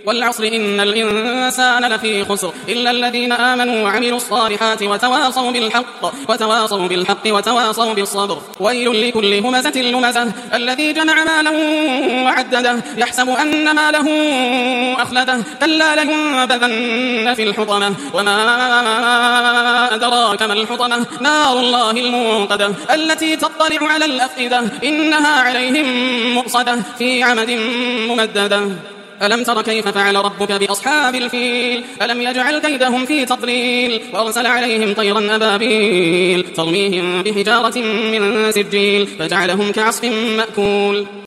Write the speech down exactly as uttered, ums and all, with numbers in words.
والعصر إن الإنسان لفي خسر إلا الذين آمنوا وعملوا الصالحات وتواصوا بالحق وتواصوا بالحق وتواصوا بالصبر. ويل لكل همزة لمزة الذي جمع ماله وعدده يحسب أن ماله أخلده كلا لينبذن في الحطمة وما أدراك ما الحطمة نار الله الموقدة التي تطلع على الأفئدة إنها عليهم مؤصدة في عمد ممددة. ألم تر كيف فعل ربك بأصحاب الفيل ألم يجعل كيدهم في تضليل وأرسل عليهم طيرا أبابيل ترميهم بحجارة من سجيل فجعلهم كعصف مأكول.